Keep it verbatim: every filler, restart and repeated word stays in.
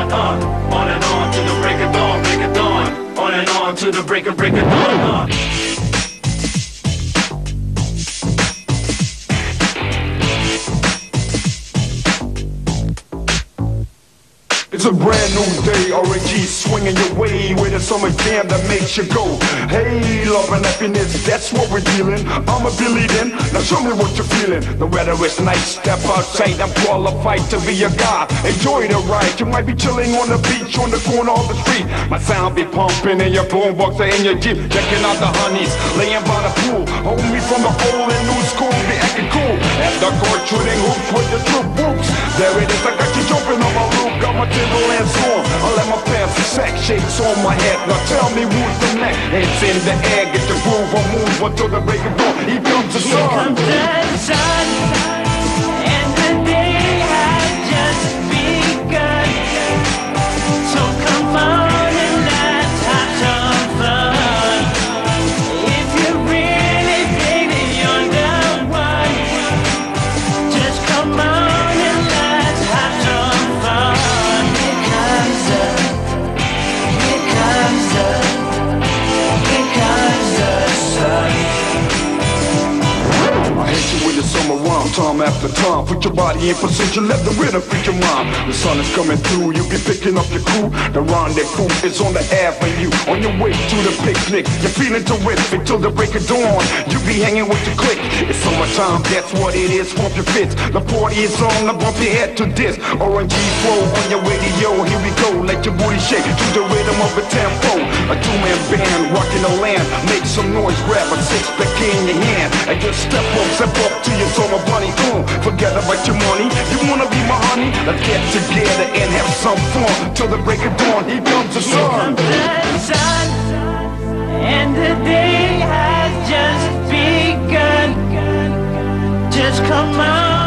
dawn, uh, on and on to the break of dawn, break of dawn, on and on to the break of break of dawn, uh. It's a brand new day, R N G swinging your way with a summer jam that makes you go, hey, love and happiness, that's what we're dealing. I'm a Billy then, now show me what you're feeling. The weather is nice, step outside, I'm qualified to be a guy. Enjoy the ride, you might be chilling on the beach, on the corner of the street. My sound be pumping in your boombox or in your Jeep, checking out the honeys, laying by the pool. Hold me from the old and new school, be acting cool. At the court shooting hoops with the troop whoops. There it is, I got you jumping on my roof, got my Timberlands on. I let my pants sack shakes on my head. Now tell me who's the next? Hands in the air, get the groove on, move until the break of dawn. Here comes the sun. Here comes the sun, and the day has just begun. So come on and let's have some fun. If you really think that you're the one, just come on and let's have some fun. Here comes the, here comes the, here comes the sun. I hate you with the summer rhyme, time after time. Put your body in position, let the rhythm fit your mind. The sun is coming through, you be picking up your crew. The rendezvous is on the avenue, on your way to the picnic. You're feeling terrific till the break of dawn. You be hanging with your clique. It's summertime, that's what it is. Pump your fits, the party is on. Now bump your head to this. R N G flow on your radio. Here we go, let your booty shake to the rhythm of a tempo. A two-man band rocking the land. Make some noise, grab a six-pack in your hand and just step up, step up to your summer bunny. Boom, forget about your money. You wanna be my honey? Let's get together and have some fun till the break of dawn. Here comes the Here sun. comes the sun, and the day has just begun. Just come on.